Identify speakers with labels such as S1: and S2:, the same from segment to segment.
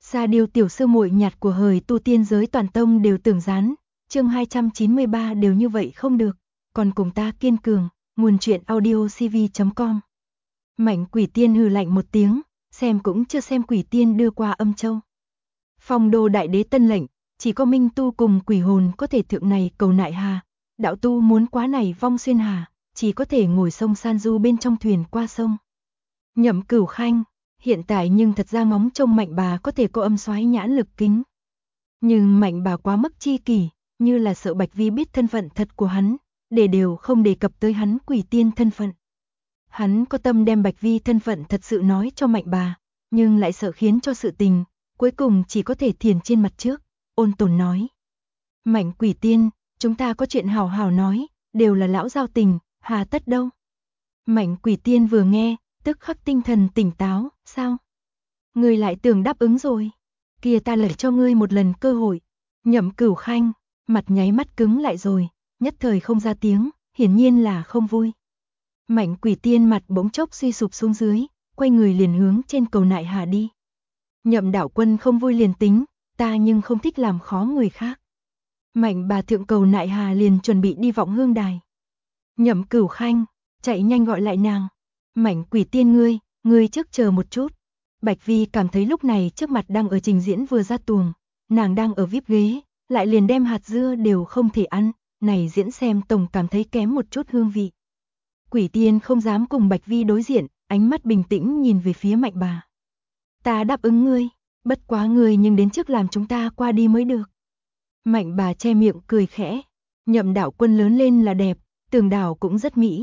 S1: Sa Điêu tiểu sư muội nhạt của hời tu tiên giới toàn tông đều tưởng gián, chương 293 đều như vậy không được, còn cùng ta kiên cường, nguồn truyện audio cv.com. Mạnh Quỷ Tiên hừ lạnh một tiếng, xem cũng chưa xem Quỷ Tiên đưa qua Âm Châu. Phong Đô đại đế tân lệnh, chỉ có Minh Tu cùng quỷ hồn có thể thượng này cầu nại hà, đạo tu muốn quá này vong xuyên hà, chỉ có thể ngồi sông san du bên trong thuyền qua sông. Nhậm Cửu Khanh, hiện tại nhưng thật ra ngóng trông Mạnh bà có thể có âm soái nhãn lực kính. Nhưng Mạnh bà quá mức chi kỷ, như là sợ Bạch Vi biết thân phận thật của hắn, để đều không đề cập tới hắn Quỷ Tiên thân phận. Hắn có tâm đem Bạch Vi thân phận thật sự nói cho Mạnh bà, nhưng lại sợ khiến cho sự tình, cuối cùng chỉ có thể thiền trên mặt trước, ôn tồn nói. Mạnh Quỷ Tiên, chúng ta có chuyện hào hào nói, đều là lão giao tình, hà tất đâu. Mạnh Quỷ Tiên vừa nghe, tức khắc tinh thần tỉnh táo, sao? Ngươi lại tưởng đáp ứng rồi, kia ta lại cho ngươi một lần cơ hội. Nhậm Cửu Khanh, mặt nháy mắt cứng lại rồi, nhất thời không ra tiếng, hiển nhiên là không vui. Mạnh Quỷ Tiên mặt bỗng chốc suy sụp xuống dưới, quay người liền hướng trên cầu nại hà đi. Nhậm đạo quân không vui liền tính, ta nhưng không thích làm khó người khác. Mạnh bà thượng cầu nại hà liền chuẩn bị đi vọng hương đài. Nhậm Cửu Khanh, chạy nhanh gọi lại nàng. Mạnh Quỷ Tiên ngươi trước chờ một chút. Bạch Vi cảm thấy lúc này trước mặt đang ở trình diễn vừa ra tuồng, nàng đang ở VIP ghế, lại liền đem hạt dưa đều không thể ăn, này diễn xem tổng cảm thấy kém một chút hương vị. Quỷ Tiên không dám cùng Bạch Vi đối diện, ánh mắt bình tĩnh nhìn về phía Mạnh bà. Ta đáp ứng ngươi, bất quá ngươi nhưng đến trước làm chúng ta qua đi mới được. Mạnh bà che miệng cười khẽ, Nhậm đạo quân lớn lên là đẹp, Tường đảo cũng rất mỹ.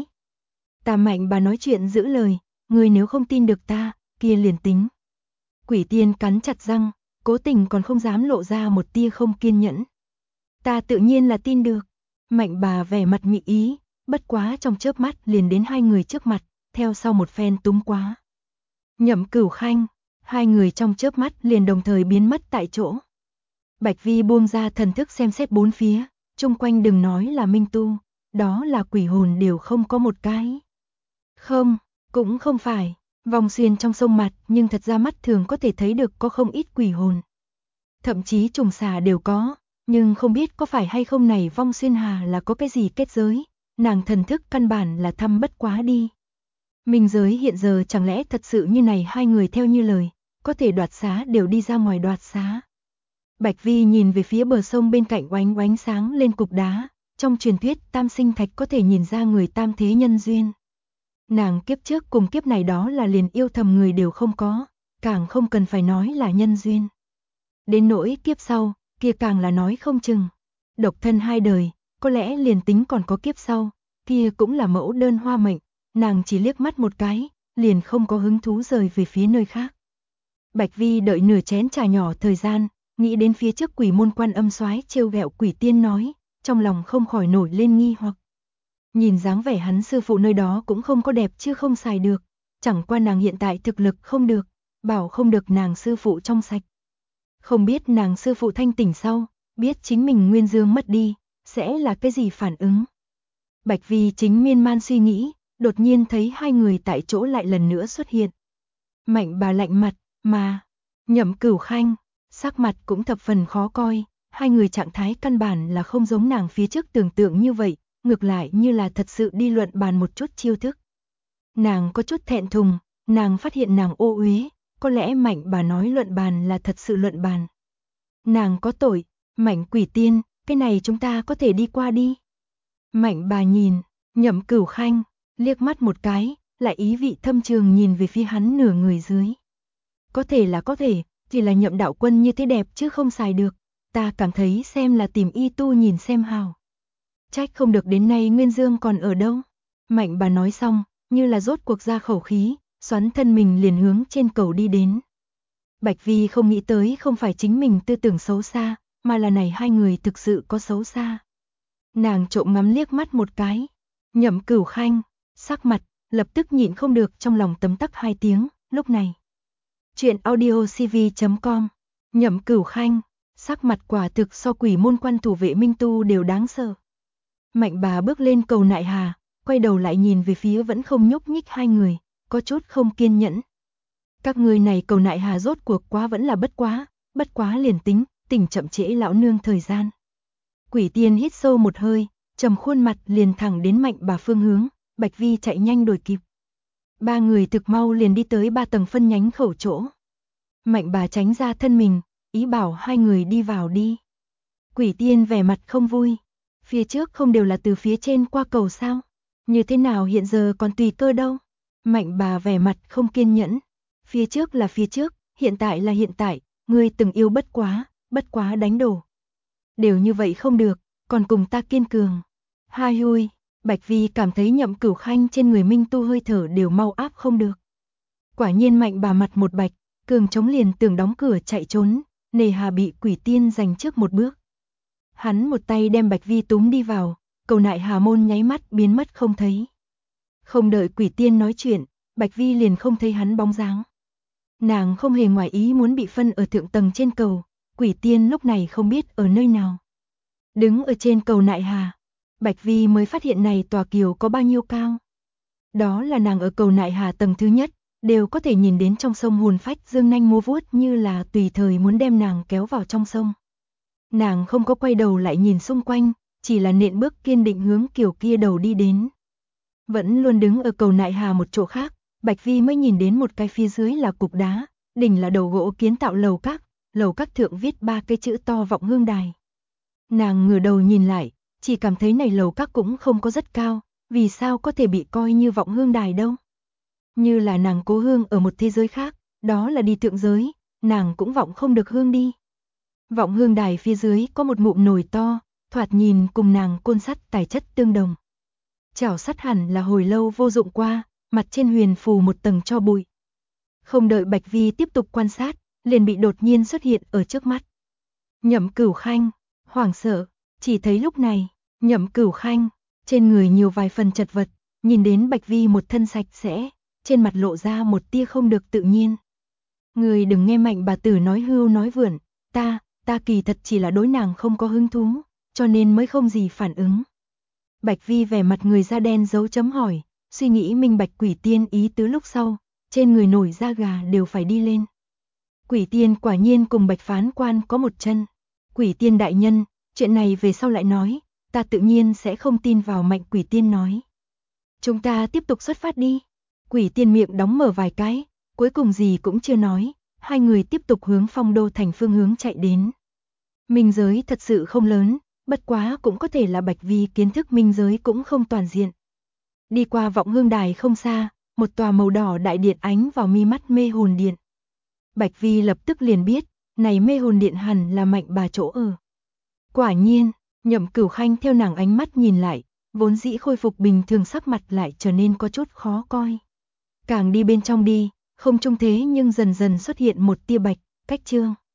S1: Ta Mạnh bà nói chuyện giữ lời, ngươi nếu không tin được ta, kia liền tính. Quỷ Tiên cắn chặt răng, cố tình còn không dám lộ ra một tia không kiên nhẫn. Ta tự nhiên là tin được. Mạnh bà vẻ mặt mị ý, bất quá trong chớp mắt liền đến hai người trước mặt, theo sau một phen túm quá. Nhậm Cửu Khanh, hai người trong chớp mắt liền đồng thời biến mất tại chỗ. Bạch Vi buông ra thần thức xem xét bốn phía, chung quanh đừng nói là Minh Tu, đó là quỷ hồn đều không có một cái. Không, cũng không phải, vòng xuyên trong sông mặt nhưng thật ra mắt thường có thể thấy được có không ít quỷ hồn. Thậm chí trùng xà đều có, nhưng không biết có phải hay không này vong xuyên hà là có cái gì kết giới, nàng thần thức căn bản là thăm bất quá đi. Minh giới hiện giờ chẳng lẽ thật sự như này hai người theo như lời, có thể đoạt xá đều đi ra ngoài đoạt xá. Bạch Vi nhìn về phía bờ sông bên cạnh oánh oánh sáng lên cục đá, trong truyền thuyết tam sinh thạch có thể nhìn ra người tam thế nhân duyên. Nàng kiếp trước cùng kiếp này đó là liền yêu thầm người đều không có, càng không cần phải nói là nhân duyên. Đến nỗi kiếp sau, kia càng là nói không chừng. Độc thân hai đời, có lẽ liền tính còn có kiếp sau, kia cũng là mẫu đơn hoa mệnh, nàng chỉ liếc mắt một cái, liền không có hứng thú rời về phía nơi khác. Bạch Vi đợi nửa chén trà nhỏ thời gian, nghĩ đến phía trước quỷ môn Quan Âm soái trêu ghẹo Quỷ Tiên nói, trong lòng không khỏi nổi lên nghi hoặc. Nhìn dáng vẻ hắn sư phụ nơi đó cũng không có đẹp chứ không xài được, chẳng qua nàng hiện tại thực lực không được, bảo không được nàng sư phụ trong sạch. Không biết nàng sư phụ thanh tỉnh sau, biết chính mình nguyên dương mất đi, sẽ là cái gì phản ứng. Bạch Vi chính miên man suy nghĩ, đột nhiên thấy hai người tại chỗ lại lần nữa xuất hiện. Mạnh bà lạnh mặt, mà Nhậm Cửu Khanh, sắc mặt cũng thập phần khó coi, hai người trạng thái căn bản là không giống nàng phía trước tưởng tượng như vậy, ngược lại như là thật sự đi luận bàn một chút chiêu thức. Nàng có chút thẹn thùng, nàng phát hiện nàng ô uế, có lẽ Mạnh bà nói luận bàn là thật sự luận bàn. Nàng có tội, Mạnh Quỷ Tiên, cái này chúng ta có thể đi qua đi. Mạnh bà nhìn, Nhậm Cửu Khanh, liếc mắt một cái, lại ý vị thâm trường nhìn về phía hắn nửa người dưới. Có thể là có thể, chỉ là Nhậm đạo quân như thế đẹp chứ không xài được, ta cảm thấy xem là tìm y tu nhìn xem hào. Trách không được đến nay Nguyên Dương còn ở đâu. Mạnh bà nói xong, như là rốt cuộc ra khẩu khí, xoắn thân mình liền hướng trên cầu đi đến. Bạch Vi không nghĩ tới không phải chính mình tư tưởng xấu xa, mà là này hai người thực sự có xấu xa. Nàng trộm ngắm liếc mắt một cái, Nhậm Cửu Khanh, sắc mặt, lập tức nhịn không được trong lòng tấm tắc hai tiếng, lúc này. Chuyện audio cv.com, Nhậm Cửu Khanh, sắc mặt quả thực so quỷ môn Quan thủ vệ Minh Tu đều đáng sợ. Mạnh bà bước lên cầu nại hà, quay đầu lại nhìn về phía vẫn không nhúc nhích hai người, có chút không kiên nhẫn. Các người này cầu nại hà rốt cuộc quá vẫn là bất quá, bất quá liền tính, tỉnh chậm trễ lão nương thời gian. Quỷ Tiên hít sâu một hơi, trầm khuôn mặt liền thẳng đến Mạnh Bà phương hướng, Bạch Vi chạy nhanh đuổi kịp. Ba người thực mau liền đi tới 3 tầng phân nhánh khẩu chỗ. Mạnh Bà tránh ra thân mình, ý bảo hai người đi vào đi. Quỷ Tiên vẻ mặt không vui, phía trước không đều là từ phía trên qua cầu sao? Như thế nào hiện giờ còn tùy cơ đâu? Mạnh Bà vẻ mặt không kiên nhẫn, phía trước là phía trước, hiện tại là hiện tại, ngươi từng yêu bất quá đánh đổ. Đều như vậy không được, còn cùng ta kiên cường. Hai hui, Bạch Vi cảm thấy Nhậm Cửu Khanh trên người Minh Tu hơi thở đều mau áp không được. Quả nhiên Mạnh Bà mặt một bạch, cường chống liền tưởng đóng cửa chạy trốn, nề hà bị Quỷ Tiên giành trước một bước. Hắn một tay đem Bạch Vi túm đi vào, cầu nại hà môn nháy mắt biến mất không thấy. Không đợi Quỷ Tiên nói chuyện, Bạch Vi liền không thấy hắn bóng dáng. Nàng không hề ngoài ý muốn bị phân ở thượng tầng trên cầu, Quỷ Tiên lúc này không biết ở nơi nào. Đứng ở trên cầu nại hà, Bạch Vi mới phát hiện này tòa kiều có bao nhiêu cao. Đó là nàng ở cầu nại hà tầng thứ nhất, đều có thể nhìn đến trong sông hồn phách dương nanh múa vuốt như là tùy thời muốn đem nàng kéo vào trong sông. Nàng không có quay đầu lại nhìn xung quanh, chỉ là nện bước kiên định hướng kiều kia đầu đi đến. Vẫn luôn đứng ở cầu nại hà một chỗ khác, Bạch Vi mới nhìn đến một cái phía dưới là cục đá, đỉnh là đầu gỗ kiến tạo lầu các thượng viết 3 cái chữ to Vọng Hương Đài. Nàng ngửa đầu nhìn lại, chỉ cảm thấy này lầu các cũng không có rất cao, vì sao có thể bị coi như Vọng Hương Đài đâu. Như là nàng cố hương ở một thế giới khác, đó là đi thượng giới, nàng cũng vọng không được hương đi. Vọng Hương Đài phía dưới có một ngụm nồi to, thoạt nhìn cùng nàng côn sắt tài chất tương đồng. Chảo sắt hẳn là hồi lâu vô dụng qua, mặt trên huyền phù một tầng tro bụi. Không đợi Bạch Vi tiếp tục quan sát, liền bị đột nhiên xuất hiện ở trước mắt. Nhậm Cửu Khanh, hoảng sợ, chỉ thấy lúc này, Nhậm Cửu Khanh, trên người nhiều vài phần chật vật, nhìn đến Bạch Vi một thân sạch sẽ, trên mặt lộ ra một tia không được tự nhiên. Người đừng nghe Mạnh bà tử nói hưu nói vượn, ta kỳ thật chỉ là đối nàng không có hứng thú, cho nên mới không gì phản ứng. Bạch Vi vẻ mặt người da đen dấu chấm hỏi, suy nghĩ minh bạch Quỷ Tiên ý tứ lúc sau, trên người nổi da gà đều phải đi lên. Quỷ Tiên quả nhiên cùng Bạch Phán Quan có một chân. Quỷ Tiên đại nhân, chuyện này về sau lại nói, ta tự nhiên sẽ không tin vào Mạnh Quỷ Tiên nói. Chúng ta tiếp tục xuất phát đi. Quỷ Tiên miệng đóng mở vài cái, cuối cùng gì cũng chưa nói, hai người tiếp tục hướng Phong Đô thành phương hướng chạy đến. Minh giới thật sự không lớn, bất quá cũng có thể là Bạch Vi kiến thức minh giới cũng không toàn diện. Đi qua Vọng Hương Đài không xa, một tòa màu đỏ đại điện ánh vào mi mắt mê hồn điện. Bạch Vi lập tức liền biết, này mê hồn điện hẳn là Mạnh bà chỗ ở. Quả nhiên, Nhậm Cửu Khanh theo nàng ánh mắt nhìn lại, vốn dĩ khôi phục bình thường sắc mặt lại trở nên có chút khó coi. Càng đi bên trong đi, không trông thế nhưng dần dần xuất hiện một tia bạch, cách trương.